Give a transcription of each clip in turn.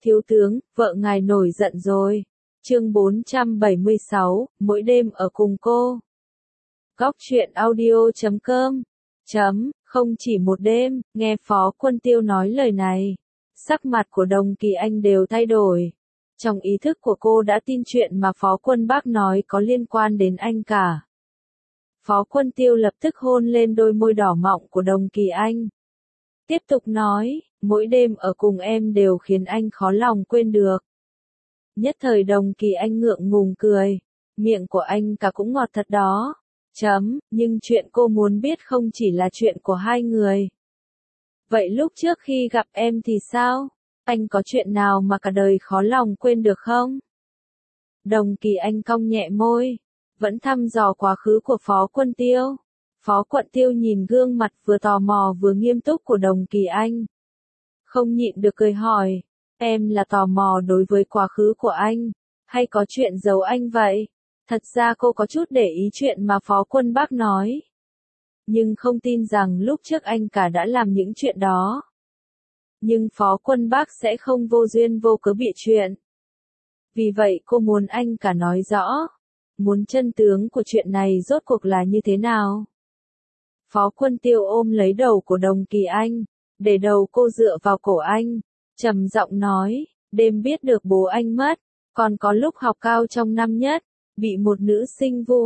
Thiếu tướng, vợ ngài nổi giận rồi. Chương 476, mỗi đêm ở cùng cô. Góc truyện audio.com. Không chỉ một đêm, nghe Phó Quân Tiêu nói lời này. Sắc mặt của Đồng Kỳ Anh đều thay đổi. Trong ý thức của cô đã tin chuyện mà Phó Quân Bác nói có liên quan đến anh cả. Phó Quân Tiêu lập tức hôn lên đôi môi đỏ mọng của Đồng Kỳ Anh. Tiếp tục nói, mỗi đêm ở cùng em đều khiến anh khó lòng quên được. Nhất thời Đồng Kỳ Anh ngượng ngùng cười, miệng của anh cả cũng ngọt thật đó. Nhưng chuyện cô muốn biết không chỉ là chuyện của hai người. Vậy lúc trước khi gặp em thì sao? Anh có chuyện nào mà cả đời khó lòng quên được không? Đồng Kỳ Anh cong nhẹ môi, vẫn thăm dò quá khứ của Phó Quân Tiêu. Phó Quân Tiêu nhìn gương mặt vừa tò mò vừa nghiêm túc của Đồng Kỳ Anh. Không nhịn được cười hỏi, em là tò mò đối với quá khứ của anh, hay có chuyện giấu anh vậy? Thật ra cô có chút để ý chuyện mà Phó Quân Bác nói. Nhưng không tin rằng lúc trước anh cả đã làm những chuyện đó. Nhưng Phó Quân Bác sẽ không vô duyên vô cớ bịa chuyện. Vì vậy cô muốn anh cả nói rõ. Muốn chân tướng của chuyện này rốt cuộc là như thế nào? Phó Quân Tiêu ôm lấy đầu của Đồng Kỳ Anh, để đầu cô dựa vào cổ anh, trầm giọng nói, đêm biết được bố anh mất, còn có lúc học cao trong năm nhất, bị một nữ sinh vu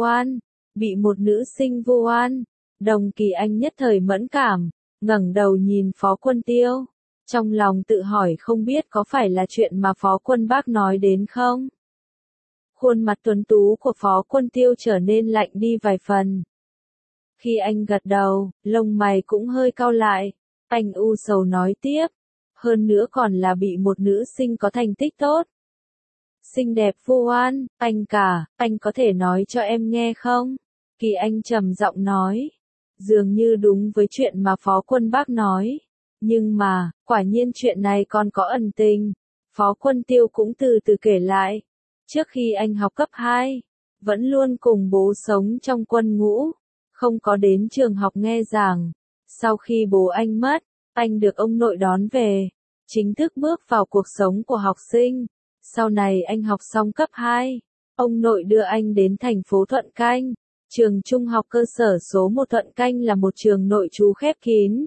oan. Đồng Kỳ Anh nhất thời mẫn cảm, ngẩng đầu nhìn Phó Quân Tiêu, trong lòng tự hỏi không biết có phải là chuyện mà Phó Quân Bác nói đến không? Khuôn mặt tuấn tú của Phó Quân Tiêu trở nên lạnh đi vài phần. Khi anh gật đầu, lông mày cũng hơi cau lại, anh u sầu nói tiếp, hơn nữa còn là bị một nữ sinh có thành tích tốt. Xinh đẹp vu oan, anh cả, anh có thể nói cho em nghe không? Kỳ Anh trầm giọng nói, dường như đúng với chuyện mà Phó Quân Bác nói. Nhưng mà, quả nhiên chuyện này còn có ẩn tình. Phó Quân Tiêu cũng từ từ kể lại. Trước khi anh học cấp 2, vẫn luôn cùng bố sống trong quân ngũ, không có đến trường học nghe giảng. Sau khi bố anh mất, anh được ông nội đón về, chính thức bước vào cuộc sống của học sinh. Sau này anh học xong cấp 2, ông nội đưa anh đến thành phố Thuận Canh. Trường trung học cơ sở số 1 Thuận Canh là một trường nội trú khép kín.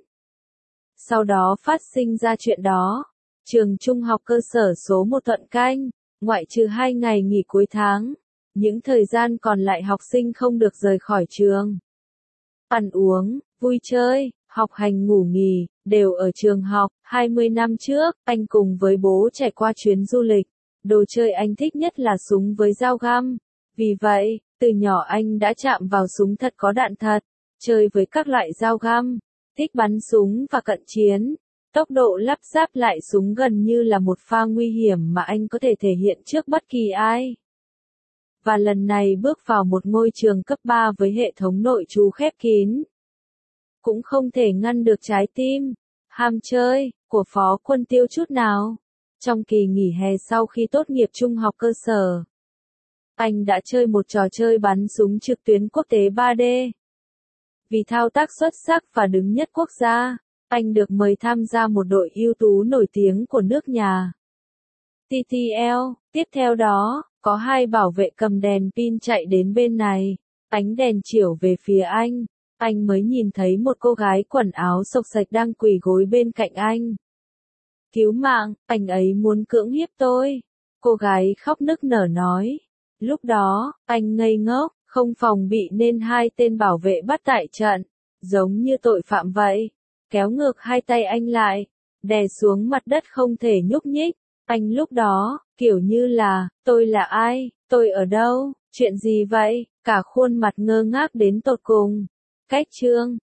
Sau đó phát sinh ra chuyện đó. Trường trung học cơ sở số 1 Thuận Canh, ngoại trừ 2 ngày nghỉ cuối tháng, những thời gian còn lại học sinh không được rời khỏi trường. Ăn uống, vui chơi, học hành ngủ nghỉ, đều ở trường học. 20 năm trước, anh cùng với bố trải qua chuyến du lịch. Đồ chơi anh thích nhất là súng với dao găm. Vì vậy, từ nhỏ anh đã chạm vào súng thật có đạn thật, chơi với các loại dao găm, thích bắn súng và cận chiến. Tốc độ lắp ráp lại súng gần như là một pha nguy hiểm mà anh có thể thể hiện trước bất kỳ ai. Và lần này bước vào một ngôi trường cấp 3 với hệ thống nội trú khép kín, cũng không thể ngăn được trái tim ham chơi của Phó Quân Tiêu chút nào. Trong kỳ nghỉ hè sau khi tốt nghiệp trung học cơ sở, anh đã chơi một trò chơi bắn súng trực tuyến quốc tế 3D. Vì thao tác xuất sắc và đứng nhất quốc gia, anh được mời tham gia một đội ưu tú nổi tiếng của nước nhà. TTL, tiếp theo đó, có 2 bảo vệ cầm đèn pin chạy đến bên này, ánh đèn chiếu về phía anh mới nhìn thấy một cô gái quần áo xộc xạch đang quỳ gối bên cạnh anh. Cứu mạng, anh ấy muốn cưỡng hiếp tôi. Cô gái khóc nức nở nói. Lúc đó, anh ngây ngốc, không phòng bị nên 2 tên bảo vệ bắt tại trận, giống như tội phạm vậy. Kéo ngược 2 tay anh lại, đè xuống mặt đất không thể nhúc nhích. Anh lúc đó, kiểu như là, tôi là ai, tôi ở đâu, chuyện gì vậy, cả khuôn mặt ngơ ngác đến tột cùng. Cách chương